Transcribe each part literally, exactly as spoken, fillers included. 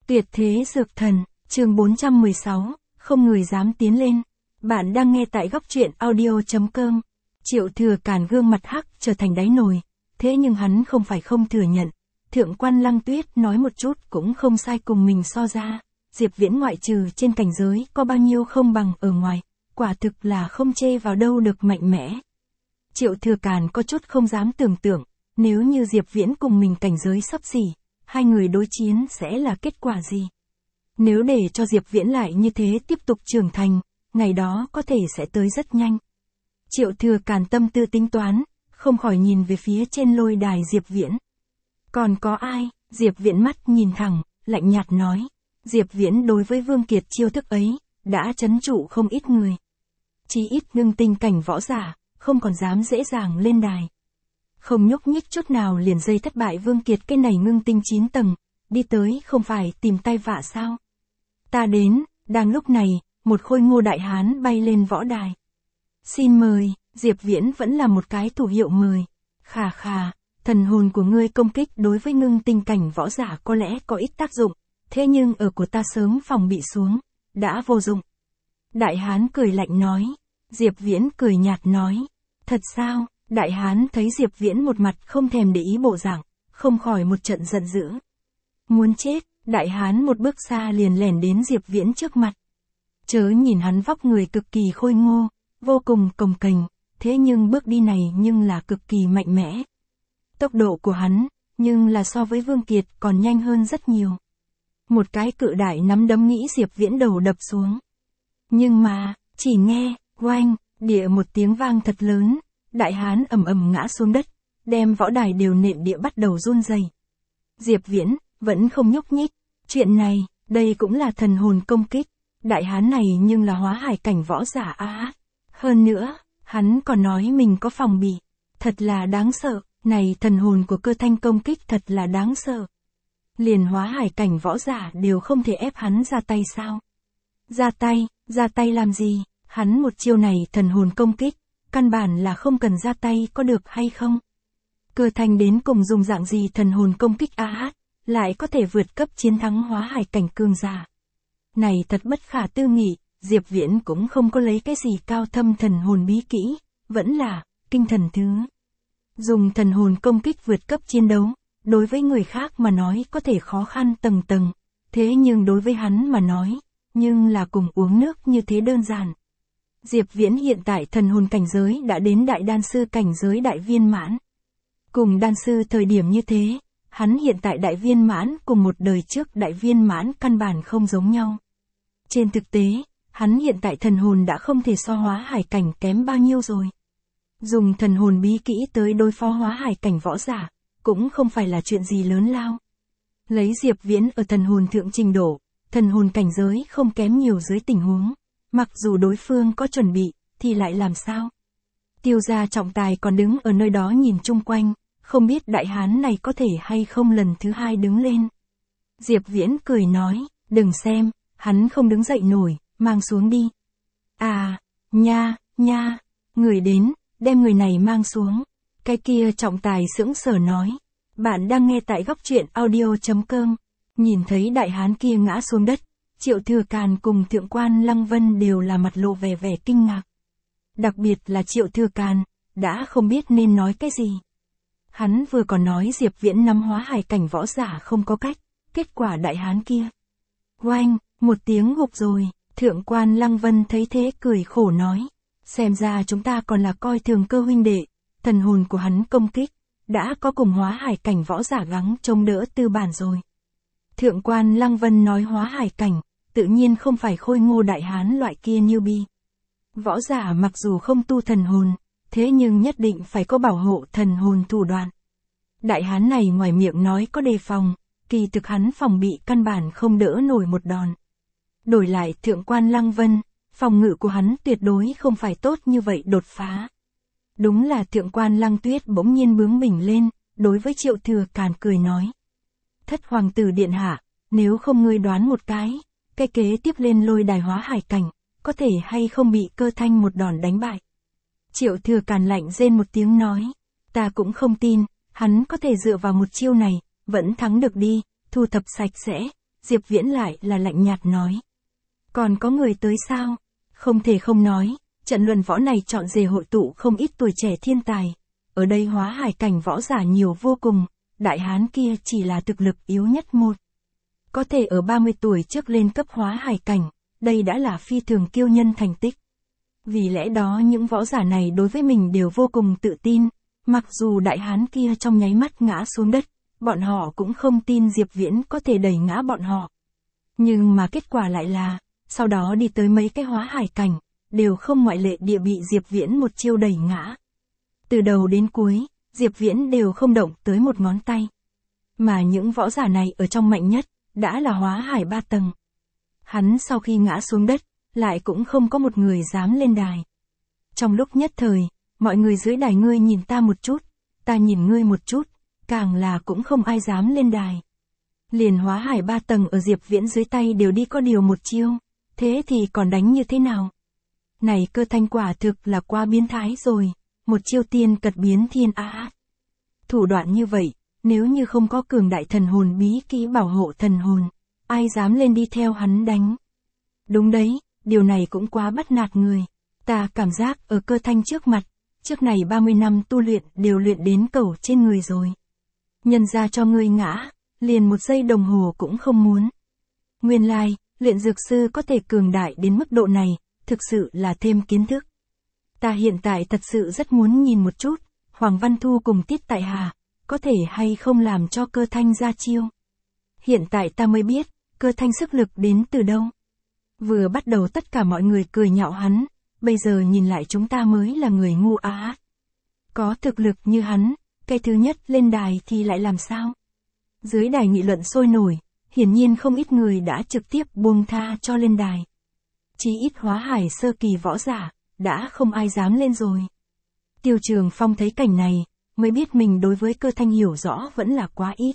Tuyệt thế dược thần, chương bốn trăm mười sáu, không người dám tiến lên. Bạn đang nghe tại góc truyện audio chấm com. Triệu Thừa Càn gương mặt hắc trở thành đáy nồi, thế nhưng hắn không phải không thừa nhận. Thượng quan Lăng Tuyết nói một chút cũng không sai cùng mình so ra. Diệp Viễn ngoại trừ trên cảnh giới có bao nhiêu không bằng ở ngoài, quả thực là không chê vào đâu được mạnh mẽ. Triệu Thừa Càn có chút không dám tưởng tượng, nếu như Diệp Viễn cùng mình cảnh giới xấp xỉ, hai người đối chiến sẽ là kết quả gì? Nếu để cho Diệp Viễn lại như thế tiếp tục trưởng thành, ngày đó có thể sẽ tới rất nhanh. Triệu Thừa Càn tâm tư tính toán, không khỏi nhìn về phía trên lôi đài Diệp Viễn. Còn có ai? Diệp Viễn mắt nhìn thẳng, lạnh nhạt nói. Diệp Viễn đối với Vương Kiệt chiêu thức ấy, đã trấn trụ không ít người. Chí ít ngưng tinh cảnh võ giả, không còn dám dễ dàng lên đài. Không nhúc nhích chút nào liền dây thất bại Vương Kiệt cái này ngưng tinh chín tầng, đi tới không phải tìm tay vạ sao. Ta đến, đang lúc này, một khôi ngô đại hán bay lên võ đài. Xin mời, Diệp Viễn vẫn là một cái thủ hiệu mời. Khà khà, thần hồn của ngươi công kích đối với ngưng tinh cảnh võ giả có lẽ có ít tác dụng, thế nhưng ở của ta sớm phòng bị xuống, đã vô dụng. Đại hán cười lạnh nói, Diệp Viễn cười nhạt nói, thật sao? Đại hán thấy Diệp Viễn một mặt không thèm để ý bộ dạng, không khỏi một trận giận dữ. Muốn chết, đại hán một bước xa liền lẻn đến Diệp Viễn trước mặt. Chớ nhìn hắn vóc người cực kỳ khôi ngô, vô cùng cồng kềnh, thế nhưng bước đi này nhưng là cực kỳ mạnh mẽ. Tốc độ của hắn, nhưng là so với Vương Kiệt còn nhanh hơn rất nhiều. Một cái cự đại nắm đấm nghĩ Diệp Viễn đầu đập xuống. Nhưng mà, chỉ nghe, oanh, địa một tiếng vang thật lớn. Đại hán ầm ầm ngã xuống đất, đem võ đài đều nện địa bắt đầu run rẩy. Diệp Viễn vẫn không nhúc nhích. Chuyện này, đây cũng là thần hồn công kích. Đại hán này nhưng là hóa hải cảnh võ giả a. À, hơn nữa, hắn còn nói mình có phòng bị. Thật là đáng sợ. Này thần hồn của Cơ Thanh công kích thật là đáng sợ. Liền hóa hải cảnh võ giả đều không thể ép hắn ra tay sao? Ra tay, ra tay làm gì? Hắn một chiêu này thần hồn công kích, căn bản là không cần ra tay có được hay không? Cơ Thanh đến cùng dùng dạng gì thần hồn công kích a hát, lại có thể vượt cấp chiến thắng hóa hải cảnh cường giả. Này thật bất khả tư nghị, Diệp Viễn cũng không có lấy cái gì cao thâm thần hồn bí kỹ, vẫn là kinh thần thứ. Dùng thần hồn công kích vượt cấp chiến đấu, đối với người khác mà nói có thể khó khăn tầng tầng, thế nhưng đối với hắn mà nói, nhưng là cùng uống nước như thế đơn giản. Diệp Viễn hiện tại thần hồn cảnh giới đã đến đại đan sư cảnh giới đại viên mãn. Cùng đan sư thời điểm như thế, hắn hiện tại đại viên mãn cùng một đời trước đại viên mãn căn bản không giống nhau. Trên thực tế, hắn hiện tại thần hồn đã không thể so hóa hải cảnh kém bao nhiêu rồi. Dùng thần hồn bí kỹ tới đối phó hóa hải cảnh võ giả, cũng không phải là chuyện gì lớn lao. Lấy Diệp Viễn ở thần hồn thượng trình độ, thần hồn cảnh giới không kém nhiều dưới tình huống. Mặc dù đối phương có chuẩn bị, thì lại làm sao? Tiêu gia trọng tài còn đứng ở nơi đó nhìn chung quanh, không biết đại hán này có thể hay không lần thứ hai đứng lên. Diệp Viễn cười nói, đừng xem, hắn không đứng dậy nổi, mang xuống đi. À, nha, nha, người đến, đem người này mang xuống. Cái kia trọng tài sững sờ nói, bạn đang nghe tại góc truyện audio chấm com. Nhìn thấy đại hán kia ngã xuống đất, Triệu Thừa Càn cùng Thượng quan Lăng Vân đều là mặt lộ vẻ vẻ kinh ngạc. Đặc biệt là Triệu Thừa Càn, đã không biết nên nói cái gì. Hắn vừa còn nói Diệp Viễn nắm hóa hải cảnh võ giả không có cách, kết quả đại hán kia. Oanh, một tiếng gục rồi, Thượng quan Lăng Vân thấy thế cười khổ nói. Xem ra chúng ta còn là coi thường Cơ huynh đệ, thần hồn của hắn công kích, đã có cùng hóa hải cảnh võ giả gắng chống đỡ tư bản rồi. Thượng quan Lăng Vân nói hóa hải cảnh, tự nhiên không phải khôi ngô đại hán loại kia như bi. Võ giả mặc dù không tu thần hồn, thế nhưng nhất định phải có bảo hộ thần hồn thủ đoạn. Đại hán này ngoài miệng nói có đề phòng, kỳ thực hắn phòng bị căn bản không đỡ nổi một đòn. Đổi lại Thượng quan Lăng Vân, phòng ngự của hắn tuyệt đối không phải tốt như vậy đột phá. Đúng là Thượng quan Lăng Tuyết bỗng nhiên bướng bỉnh lên, đối với Triệu Thừa Càn cười nói. Thất hoàng tử điện hạ, nếu không ngươi đoán một cái, cái kế tiếp lên lôi đài hóa hải cảnh, có thể hay không bị Cơ Thanh một đòn đánh bại. Triệu Thừa Càn lạnh rên một tiếng nói, ta cũng không tin, hắn có thể dựa vào một chiêu này, vẫn thắng được đi, thu thập sạch sẽ, Diệp Viễn lại là lạnh nhạt nói. Còn có người tới sao? Không thể không nói, trận luận võ này chọn rể hội tụ không ít tuổi trẻ thiên tài. Ở đây hóa hải cảnh võ giả nhiều vô cùng, đại hán kia chỉ là thực lực yếu nhất một. Có thể ở ba mươi tuổi trước lên cấp hóa hải cảnh, đây đã là phi thường kiêu nhân thành tích. Vì lẽ đó những võ giả này đối với mình đều vô cùng tự tin, mặc dù đại hán kia trong nháy mắt ngã xuống đất, bọn họ cũng không tin Diệp Viễn có thể đẩy ngã bọn họ. Nhưng mà kết quả lại là, sau đó đi tới mấy cái hóa hải cảnh, đều không ngoại lệ địa bị Diệp Viễn một chiêu đẩy ngã. Từ đầu đến cuối, Diệp Viễn đều không động tới một ngón tay. Mà những võ giả này ở trong mạnh nhất, đã là hóa hải ba tầng. Hắn sau khi ngã xuống đất, lại cũng không có một người dám lên đài. Trong lúc nhất thời, mọi người dưới đài ngươi nhìn ta một chút, ta nhìn ngươi một chút, càng là cũng không ai dám lên đài. Liền hóa hải ba tầng ở Diệp Viễn dưới tay đều đi có điều một chiêu, thế thì còn đánh như thế nào? Này Cơ Thanh quả thực là quá biến thái rồi, một chiêu tiên cật biến thiên á. Thủ đoạn như vậy, nếu như không có cường đại thần hồn bí kỹ bảo hộ thần hồn, ai dám lên đi theo hắn đánh? Đúng đấy, điều này cũng quá bắt nạt người. Ta cảm giác ở Cơ Thanh trước mặt, trước này ba mươi năm tu luyện đều luyện đến cẩu trên người rồi. Nhân ra cho ngươi ngã, liền một giây đồng hồ cũng không muốn. Nguyên lai, luyện dược sư có thể cường đại đến mức độ này, thực sự là thêm kiến thức. Ta hiện tại thật sự rất muốn nhìn một chút, Hoàng Văn Thu cùng Tiết Tại Hà, có thể hay không làm cho Cơ Thanh ra chiêu. Hiện tại ta mới biết, Cơ Thanh sức lực đến từ đâu. Vừa bắt đầu tất cả mọi người cười nhạo hắn, bây giờ nhìn lại chúng ta mới là người ngu á. Có thực lực như hắn, cái thứ nhất lên đài thì lại làm sao? Dưới đài nghị luận sôi nổi, hiển nhiên không ít người đã trực tiếp buông tha cho lên đài. Chí ít hóa hải sơ kỳ võ giả, đã không ai dám lên rồi. Tiêu Trường Phong thấy cảnh này, mới biết mình đối với Cơ Thanh hiểu rõ vẫn là quá ít.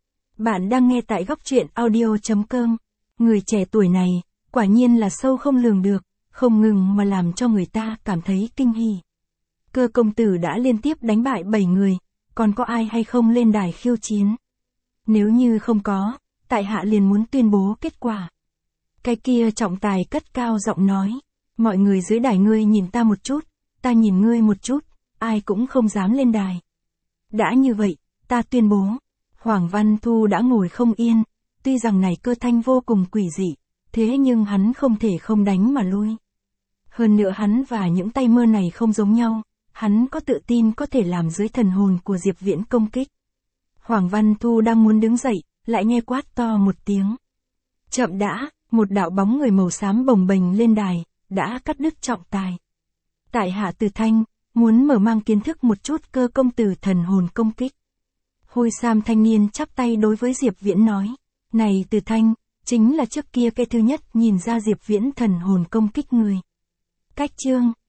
Bạn đang nghe tại góc truyện audio chấm com. Người trẻ tuổi này, quả nhiên là sâu không lường được, không ngừng mà làm cho người ta cảm thấy kinh hỉ. Cơ công tử đã liên tiếp đánh bại bảy người, còn có ai hay không lên đài khiêu chiến? Nếu như không có, tại hạ liền muốn tuyên bố kết quả. Cái kia trọng tài cất cao giọng nói, mọi người dưới đài ngươi nhìn ta một chút, ta nhìn ngươi một chút, ai cũng không dám lên đài. Đã như vậy, ta tuyên bố, Hoàng Văn Thu đã ngồi không yên, tuy rằng này Cơ Thanh vô cùng quỷ dị, thế nhưng hắn không thể không đánh mà lui. Hơn nữa hắn và những tay mơ này không giống nhau, hắn có tự tin có thể làm dưới thần hồn của Diệp Viễn công kích. Hoàng Văn Thu đang muốn đứng dậy, lại nghe quát to một tiếng. Chậm đã, một đạo bóng người màu xám bồng bềnh lên đài, đã cắt đứt trọng tài. Tại hạ Từ Thanh, muốn mở mang kiến thức một chút Cơ công tử thần hồn công kích. Hôi sam thanh niên chắp tay đối với Diệp Viễn nói, này Từ Thanh, chính là trước kia cái thứ nhất nhìn ra Diệp Viễn thần hồn công kích người. Cách chương